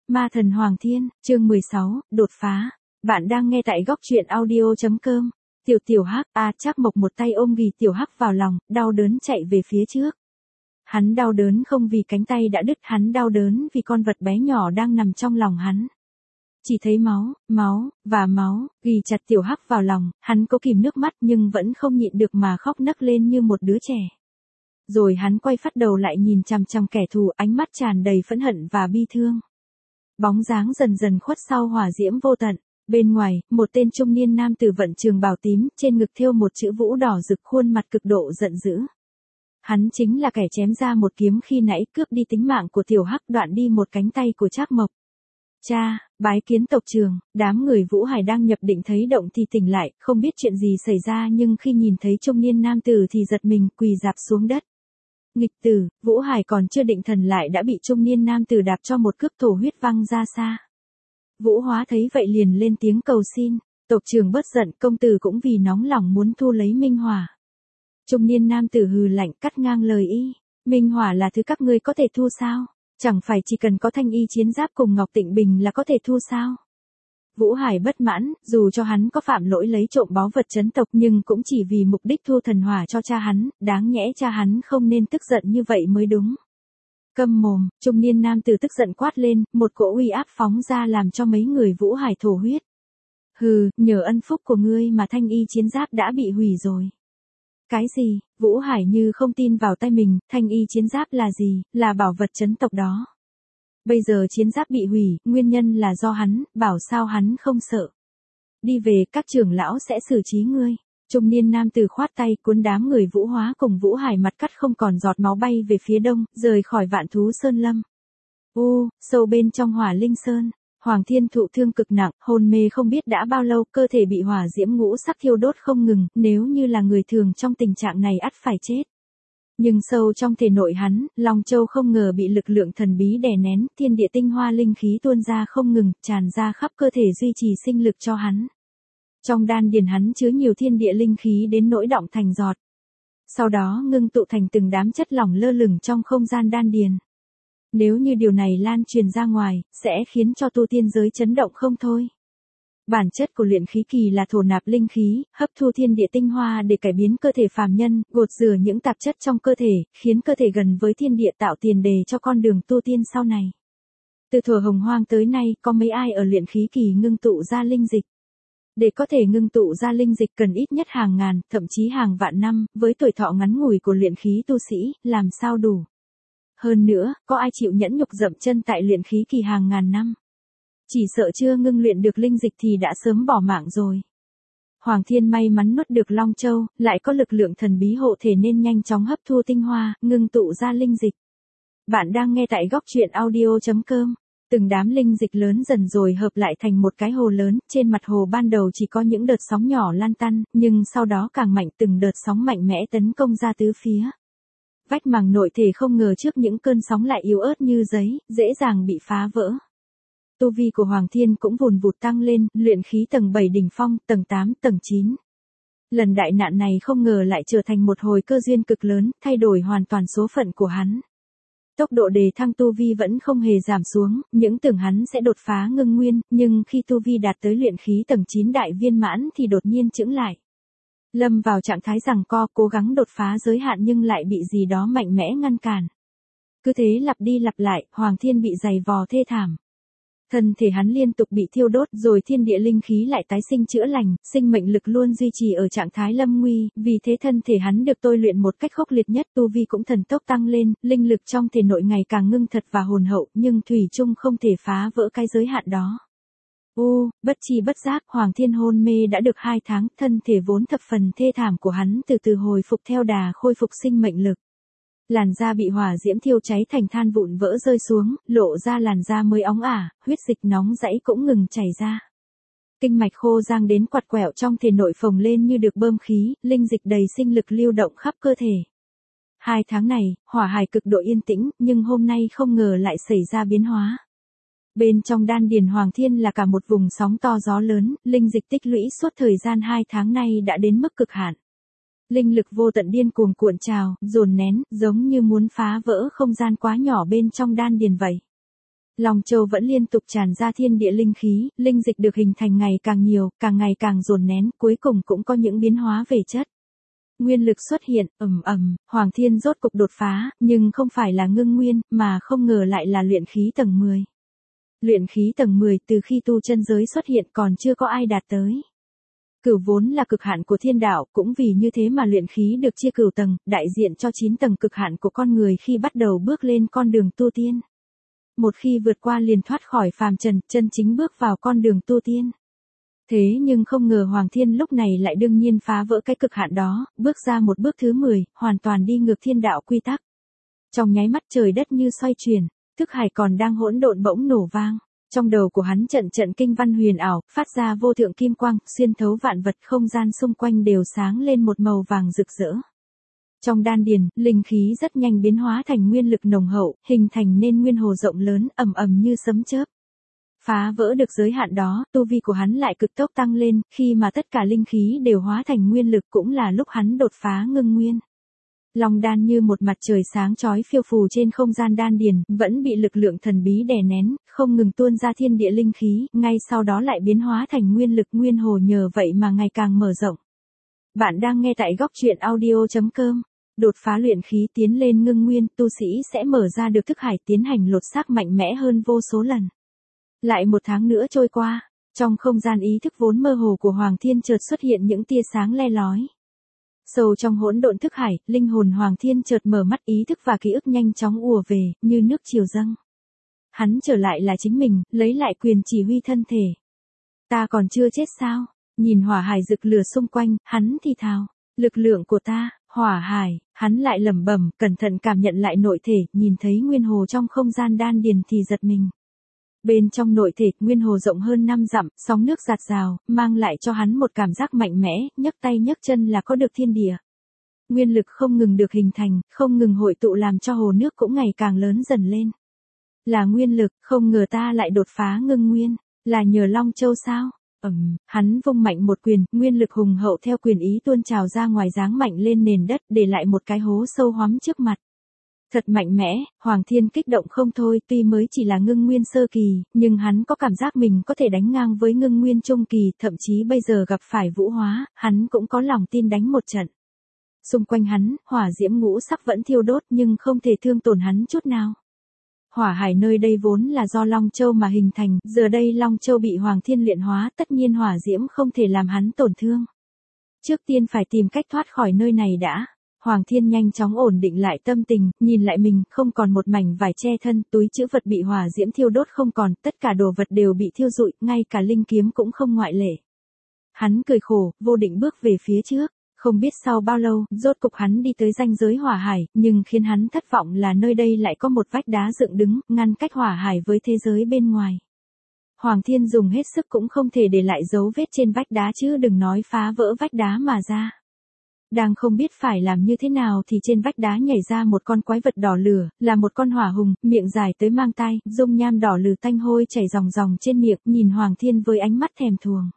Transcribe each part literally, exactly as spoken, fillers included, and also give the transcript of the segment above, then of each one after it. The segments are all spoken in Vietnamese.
Ma thần Hoàng Thiên, chương mười sáu, đột phá. Bạn đang nghe tại góc truyện audio chấm com. Tiểu tiểu hắc, a Trác Mộc một tay ôm ghì tiểu hắc vào lòng, đau đớn chạy về phía trước. Hắn đau đớn không vì cánh tay đã đứt, hắn đau đớn vì con vật bé nhỏ đang nằm trong lòng hắn. Chỉ thấy máu, máu, và máu, ghì chặt tiểu hắc vào lòng, hắn cố kìm nước mắt nhưng vẫn không nhịn được mà khóc nấc lên như một đứa trẻ. Rồi hắn quay phát đầu lại nhìn chằm chằm kẻ thù, ánh mắt tràn đầy phẫn hận và bi thương. Bóng dáng dần dần khuất sau hỏa diễm vô tận. Bên ngoài, một tên trung niên nam tử vận trường bào tím, trên ngực thêu một chữ vũ đỏ rực, khuôn mặt cực độ giận dữ. Hắn chính là kẻ chém ra một kiếm khi nãy, cướp đi tính mạng của tiểu hắc, đoạn đi một cánh tay của Trác Mộc. Cha, bái kiến tộc trưởng. Đám người Vũ Hải đang nhập định thấy động thì tỉnh lại, không biết chuyện gì xảy ra, nhưng khi nhìn thấy trung niên nam tử thì giật mình, quỳ rạp xuống đất. Nghịch tử. Vũ Hải còn chưa định thần lại đã bị trung niên nam tử đạp cho một cước, thổ huyết văng ra xa. Vũ Hóa thấy vậy liền lên tiếng cầu xin, tộc trưởng bớt giận, công tử cũng vì nóng lòng muốn thu lấy Minh Hỏa. Trung niên nam tử hừ lạnh, cắt ngang lời y, Minh Hỏa là thứ các ngươi có thể thu sao? Chẳng phải chỉ cần có thanh y chiến giáp cùng Ngọc Tịnh Bình là có thể thu sao? Vũ Hải bất mãn, dù cho hắn có phạm lỗi lấy trộm báu vật trấn tộc nhưng cũng chỉ vì mục đích thu thần hỏa cho cha hắn, đáng nhẽ cha hắn không nên tức giận như vậy mới đúng. Câm mồm, trung niên nam tử tức giận quát lên, một cỗ uy áp phóng ra làm cho mấy người Vũ Hải thổ huyết. Hừ, nhờ ân phúc của ngươi mà thanh y chiến giáp đã bị hủy rồi. Cái gì? Vũ Hải như không tin vào tay mình, thanh y chiến giáp là gì? Là bảo vật trấn tộc đó. Bây giờ chiến giáp bị hủy, nguyên nhân là do hắn, bảo sao hắn không sợ. Đi về, các trưởng lão sẽ xử trí ngươi. Trung niên nam tử khoát tay, cuốn đám người Vũ Hóa cùng Vũ Hải mặt cắt không còn giọt máu bay về phía đông, rời khỏi Vạn Thú Sơn Lâm. U, sâu bên trong Hỏa Linh Sơn, Hoàng Thiên thụ thương cực nặng, hôn mê không biết đã bao lâu, cơ thể bị hỏa diễm ngũ sắc thiêu đốt không ngừng, nếu như là người thường trong tình trạng này ắt phải chết. Nhưng sâu trong thể nội hắn, Long Châu không ngờ bị lực lượng thần bí đè nén, thiên địa tinh hoa linh khí tuôn ra không ngừng, tràn ra khắp cơ thể duy trì sinh lực cho hắn. Trong đan điền hắn chứa nhiều thiên địa linh khí đến nỗi đọng thành giọt. Sau đó ngưng tụ thành từng đám chất lỏng lơ lửng trong không gian đan điền. Nếu như điều này lan truyền ra ngoài, sẽ khiến cho tu tiên giới chấn động không thôi. Bản chất của luyện khí kỳ là thổ nạp linh khí, hấp thu thiên địa tinh hoa để cải biến cơ thể phàm nhân, gột rửa những tạp chất trong cơ thể, khiến cơ thể gần với thiên địa, tạo tiền đề cho con đường tu tiên sau này. Từ thuở hồng hoang tới nay, có mấy ai ở luyện khí kỳ ngưng tụ ra linh dịch. Để có thể ngưng tụ ra linh dịch cần ít nhất hàng ngàn, thậm chí hàng vạn năm, với tuổi thọ ngắn ngủi của luyện khí tu sĩ, làm sao đủ. Hơn nữa, có ai chịu nhẫn nhục dậm chân tại luyện khí kỳ hàng ngàn năm. Chỉ sợ chưa ngưng luyện được linh dịch thì đã sớm bỏ mạng rồi. Hoàng Thiên may mắn nuốt được Long Châu, lại có lực lượng thần bí hộ thể nên nhanh chóng hấp thu tinh hoa, ngưng tụ ra linh dịch. Bạn đang nghe tại góc truyện audio chấm com. Từng đám linh dịch lớn dần rồi hợp lại thành một cái hồ lớn, trên mặt hồ ban đầu chỉ có những đợt sóng nhỏ lan tăn, nhưng sau đó càng mạnh, từng đợt sóng mạnh mẽ tấn công ra tứ phía. Vách màng nội thể không ngờ trước những cơn sóng lại yếu ớt như giấy, dễ dàng bị phá vỡ. Tu vi của Hoàng Thiên cũng vùn vụt tăng lên, luyện khí tầng bảy đỉnh phong, tầng tám, tầng chín. Lần đại nạn này không ngờ lại trở thành một hồi cơ duyên cực lớn, thay đổi hoàn toàn số phận của hắn. Tốc độ đề thăng tu vi vẫn không hề giảm xuống, những tưởng hắn sẽ đột phá ngưng nguyên, nhưng khi tu vi đạt tới luyện khí tầng chín đại viên mãn thì đột nhiên chững lại. Lâm vào trạng thái giằng co, cố gắng đột phá giới hạn nhưng lại bị gì đó mạnh mẽ ngăn cản. Cứ thế lặp đi lặp lại, Hoàng Thiên bị giày vò thê thảm. Thân thể hắn liên tục bị thiêu đốt, rồi thiên địa linh khí lại tái sinh chữa lành, sinh mệnh lực luôn duy trì ở trạng thái lâm nguy, vì thế thân thể hắn được tôi luyện một cách khốc liệt nhất, tu vi cũng thần tốc tăng lên, linh lực trong thể nội ngày càng ngưng thật và hồn hậu, nhưng thủy chung không thể phá vỡ cái giới hạn đó. U, bất chi bất giác, Hoàng Thiên hôn mê đã được hai tháng, thân thể vốn thập phần thê thảm của hắn từ từ hồi phục theo đà khôi phục sinh mệnh lực. Làn da bị hỏa diễm thiêu cháy thành than vụn vỡ rơi xuống, lộ ra làn da mới óng ả, huyết dịch nóng rãy cũng ngừng chảy ra. Kinh mạch khô rang đến quặt quẹo trong thể nội phồng lên như được bơm khí, linh dịch đầy sinh lực lưu động khắp cơ thể. Hai tháng này, Hỏa Hải cực độ yên tĩnh, nhưng hôm nay không ngờ lại xảy ra biến hóa. Bên trong đan điền Hoàng Thiên là cả một vùng sóng to gió lớn, linh dịch tích lũy suốt thời gian hai tháng nay đã đến mức cực hạn. Linh lực vô tận điên cuồng cuộn trào, dồn nén, giống như muốn phá vỡ không gian quá nhỏ bên trong đan điền vậy. Long Châu vẫn liên tục tràn ra thiên địa linh khí, linh dịch được hình thành ngày càng nhiều, càng ngày càng dồn nén, cuối cùng cũng có những biến hóa về chất. Nguyên lực xuất hiện, ầm ầm, Hoàng Thiên rốt cục đột phá, nhưng không phải là ngưng nguyên, mà không ngờ lại là luyện khí tầng mười. Luyện khí tầng mười từ khi tu chân giới xuất hiện còn chưa có ai đạt tới. Cửu vốn là cực hạn của thiên đạo, cũng vì như thế mà luyện khí được chia cửu tầng, đại diện cho chín tầng cực hạn của con người khi bắt đầu bước lên con đường tu tiên. Một khi vượt qua liền thoát khỏi phàm trần, chân chính bước vào con đường tu tiên. Thế nhưng không ngờ Hoàng Thiên lúc này lại đương nhiên phá vỡ cái cực hạn đó, bước ra một bước thứ mười, hoàn toàn đi ngược thiên đạo quy tắc. Trong nháy mắt trời đất như xoay chuyển, thức hải còn đang hỗn độn bỗng nổ vang. Trong đầu của hắn trận trận kinh văn huyền ảo, phát ra vô thượng kim quang, xuyên thấu vạn vật không gian xung quanh đều sáng lên một màu vàng rực rỡ. Trong đan điền, linh khí rất nhanh biến hóa thành nguyên lực nồng hậu, hình thành nên nguyên hồ rộng lớn, ầm ầm như sấm chớp. Phá vỡ được giới hạn đó, tu vi của hắn lại cực tốc tăng lên, khi mà tất cả linh khí đều hóa thành nguyên lực cũng là lúc hắn đột phá ngưng nguyên. Long đan như một mặt trời sáng chói phiêu phù trên không gian đan điền, vẫn bị lực lượng thần bí đè nén, không ngừng tuôn ra thiên địa linh khí, ngay sau đó lại biến hóa thành nguyên lực nguyên hồ, nhờ vậy mà ngày càng mở rộng. Bạn đang nghe tại góc truyện audio chấm com. Đột phá luyện khí tiến lên ngưng nguyên, tu sĩ sẽ mở ra được thức hải tiến hành lột xác mạnh mẽ hơn vô số lần. Lại một tháng nữa trôi qua, trong không gian ý thức vốn mơ hồ của Hoàng Thiên chợt xuất hiện những tia sáng le lói. Sâu trong hỗn độn thức hải, linh hồn Hoàng Thiên chợt mở mắt, ý thức và ký ức nhanh chóng ùa về, như nước triều dâng. Hắn trở lại là chính mình, lấy lại quyền chỉ huy thân thể. Ta còn chưa chết sao? Nhìn hỏa hải rực lửa xung quanh, hắn thì thào, lực lượng của ta, hỏa hải, hắn lại lẩm bẩm, cẩn thận cảm nhận lại nội thể, nhìn thấy nguyên hồ trong không gian đan điền thì giật mình. Bên trong nội thể, nguyên hồ rộng hơn năm dặm, sóng nước dạt dào, mang lại cho hắn một cảm giác mạnh mẽ, nhấc tay nhấc chân là có được thiên địa. Nguyên lực không ngừng được hình thành, không ngừng hội tụ làm cho hồ nước cũng ngày càng lớn dần lên. Là nguyên lực, không ngờ ta lại đột phá ngưng nguyên, là nhờ Long Châu sao? Ầm, hắn vung mạnh một quyền, nguyên lực hùng hậu theo quyền ý tuôn trào ra ngoài, giáng mạnh lên nền đất, để lại một cái hố sâu hoắm trước mặt. Thật mạnh mẽ, Hoàng Thiên kích động không thôi, tuy mới chỉ là ngưng nguyên sơ kỳ, nhưng hắn có cảm giác mình có thể đánh ngang với ngưng nguyên trung kỳ, thậm chí bây giờ gặp phải vũ hóa, hắn cũng có lòng tin đánh một trận. Xung quanh hắn, hỏa diễm ngũ sắc vẫn thiêu đốt nhưng không thể thương tổn hắn chút nào. Hỏa hải nơi đây vốn là do Long Châu mà hình thành, giờ đây Long Châu bị Hoàng Thiên luyện hóa, tất nhiên hỏa diễm không thể làm hắn tổn thương. Trước tiên phải tìm cách thoát khỏi nơi này đã. Hoàng Thiên nhanh chóng ổn định lại tâm tình, nhìn lại mình, không còn một mảnh vải che thân, túi trữ vật bị hỏa diễm thiêu đốt không còn, tất cả đồ vật đều bị thiêu rụi, ngay cả linh kiếm cũng không ngoại lệ. Hắn cười khổ, vô định bước về phía trước. Không biết sau bao lâu, rốt cục hắn đi tới ranh giới hỏa hải, nhưng khiến hắn thất vọng là nơi đây lại có một vách đá dựng đứng, ngăn cách hỏa hải với thế giới bên ngoài. Hoàng Thiên dùng hết sức cũng không thể để lại dấu vết trên vách đá chứ đừng nói phá vỡ vách đá mà ra. Đang không biết phải làm như thế nào thì trên vách đá nhảy ra một con quái vật đỏ lửa, là một con hỏa hùng, miệng dài tới mang tai, dung nham đỏ lừ tanh hôi chảy ròng ròng trên miệng, nhìn Hoàng Thiên với ánh mắt thèm thuồng.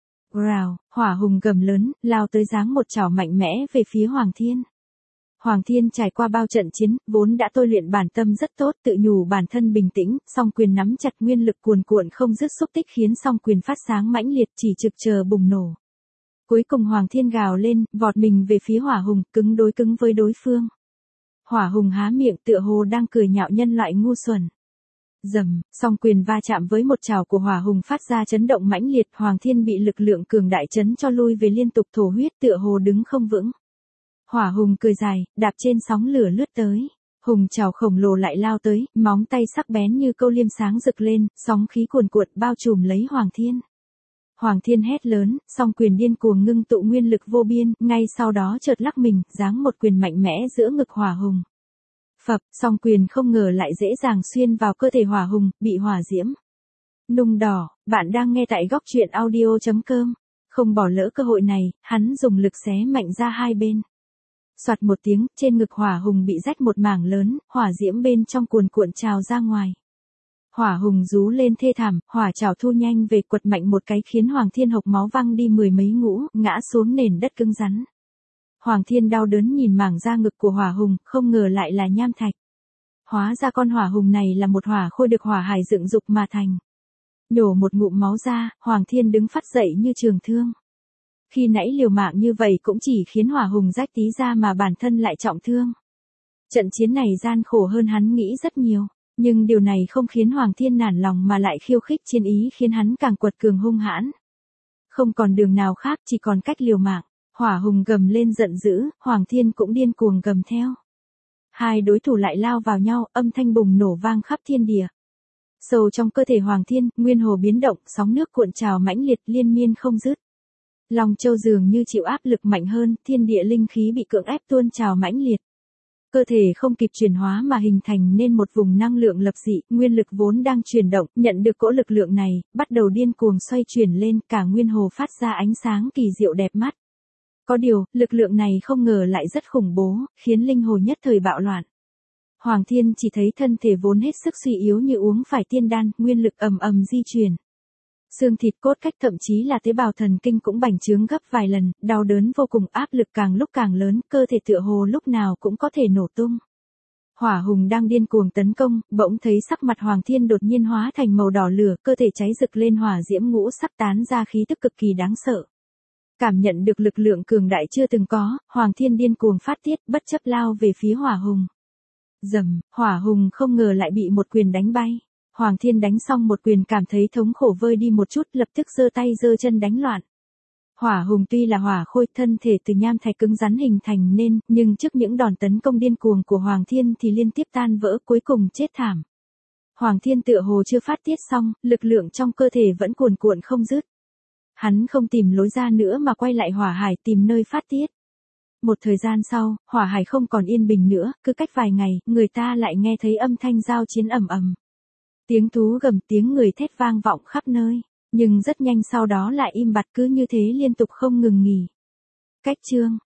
Rào, hỏa hùng gầm lớn, lao tới giáng một chảo mạnh mẽ về phía Hoàng Thiên. Hoàng Thiên trải qua bao trận chiến, vốn đã tôi luyện bản tâm rất tốt, tự nhủ bản thân bình tĩnh, song quyền nắm chặt, nguyên lực cuồn cuộn không dứt xúc tích khiến song quyền phát sáng mãnh liệt, chỉ trực chờ bùng nổ. Cuối cùng Hoàng Thiên gào lên, vọt mình về phía hỏa hùng, cứng đối cứng với đối phương. Hỏa hùng há miệng tựa hồ đang cười nhạo nhân loại ngu xuẩn. Dầm, song quyền va chạm với một trảo của hỏa hùng phát ra chấn động mãnh liệt, Hoàng Thiên bị lực lượng cường đại chấn cho lui về liên tục, thổ huyết tựa hồ đứng không vững. Hỏa hùng cười dài, đạp trên sóng lửa lướt tới. Hùng trảo khổng lồ lại lao tới, móng tay sắc bén như câu liêm sáng rực lên, sóng khí cuồn cuộn bao trùm lấy Hoàng Thiên. Hoàng Thiên hét lớn, song quyền điên cuồng ngưng tụ nguyên lực vô biên, ngay sau đó chợt lắc mình, giáng một quyền mạnh mẽ giữa ngực hỏa hùng. Phập, song quyền không ngờ lại dễ dàng xuyên vào cơ thể hỏa hùng, bị hỏa diễm nung đỏ. Bạn đang nghe tại góc truyện audio chấm com. Không bỏ lỡ cơ hội này, hắn dùng lực xé mạnh ra hai bên. Soạt một tiếng, trên ngực hỏa hùng bị rách một mảng lớn, hỏa diễm bên trong cuồn cuộn trào ra ngoài. Hỏa hùng rú lên thê thảm, hỏa trảo thu nhanh về quật mạnh một cái khiến Hoàng Thiên hộc máu văng đi mười mấy ngũ, ngã xuống nền đất cứng rắn. Hoàng Thiên đau đớn nhìn mảng da ngực của hỏa hùng, không ngờ lại là nham thạch. Hóa ra con hỏa hùng này là một hỏa khôi được hỏa hải dựng dục mà thành. Nhổ một ngụm máu ra, Hoàng Thiên đứng phát dậy như trường thương. Khi nãy liều mạng như vậy cũng chỉ khiến hỏa hùng rách tí ra mà bản thân lại trọng thương. Trận chiến này gian khổ hơn hắn nghĩ rất nhiều, nhưng điều này không khiến Hoàng Thiên nản lòng mà lại khiêu khích chiến ý khiến hắn càng quật cường hung hãn. Không còn đường nào khác, chỉ còn cách liều mạng. Hỏa hùng gầm lên giận dữ, Hoàng Thiên cũng điên cuồng gầm theo. Hai đối thủ lại lao vào nhau, âm thanh bùng nổ vang khắp thiên địa. Sâu trong cơ thể Hoàng Thiên, nguyên hồ biến động, sóng nước cuộn trào mãnh liệt liên miên không dứt. Long Châu dường như chịu áp lực mạnh hơn, thiên địa linh khí bị cưỡng ép tuôn trào mãnh liệt. Cơ thể không kịp chuyển hóa mà hình thành nên một vùng năng lượng lập dị, nguyên lực vốn đang chuyển động, nhận được cỗ lực lượng này, bắt đầu điên cuồng xoay chuyển lên, cả nguyên hồ phát ra ánh sáng kỳ diệu đẹp mắt. Có điều, lực lượng này không ngờ lại rất khủng bố, khiến linh hồ nhất thời bạo loạn. Hoàng Thiên chỉ thấy thân thể vốn hết sức suy yếu như uống phải tiên đan, nguyên lực ầm ầm di chuyển. Xương thịt cốt cách thậm chí là tế bào thần kinh cũng bành trướng gấp vài lần, đau đớn vô cùng, áp lực càng lúc càng lớn, cơ thể tựa hồ lúc nào cũng có thể nổ tung. Hỏa hùng đang điên cuồng tấn công, bỗng thấy sắc mặt Hoàng Thiên đột nhiên hóa thành màu đỏ lửa, cơ thể cháy rực lên hỏa diễm ngũ sắc tán ra khí tức cực kỳ đáng sợ. Cảm nhận được lực lượng cường đại chưa từng có, Hoàng Thiên điên cuồng phát tiết, bất chấp lao về phía hỏa hùng. Rầm, hỏa hùng không ngờ lại bị một quyền đánh bay. Hoàng Thiên đánh xong một quyền cảm thấy thống khổ vơi đi một chút, lập tức giơ tay giơ chân đánh loạn. Hỏa hùng tuy là hỏa khôi, thân thể từ nham thạch cứng rắn hình thành nên, nhưng trước những đòn tấn công điên cuồng của Hoàng Thiên thì liên tiếp tan vỡ, cuối cùng chết thảm. Hoàng Thiên tựa hồ chưa phát tiết xong, lực lượng trong cơ thể vẫn cuồn cuộn không dứt. Hắn không tìm lối ra nữa mà quay lại hỏa hải tìm nơi phát tiết. Một thời gian sau, hỏa hải không còn yên bình nữa, cứ cách vài ngày, người ta lại nghe thấy âm thanh giao chiến ầm ầm. Tiếng thú gầm, tiếng người thét vang vọng khắp nơi, nhưng rất nhanh sau đó lại im bặt, cứ như thế liên tục không ngừng nghỉ. Cách chương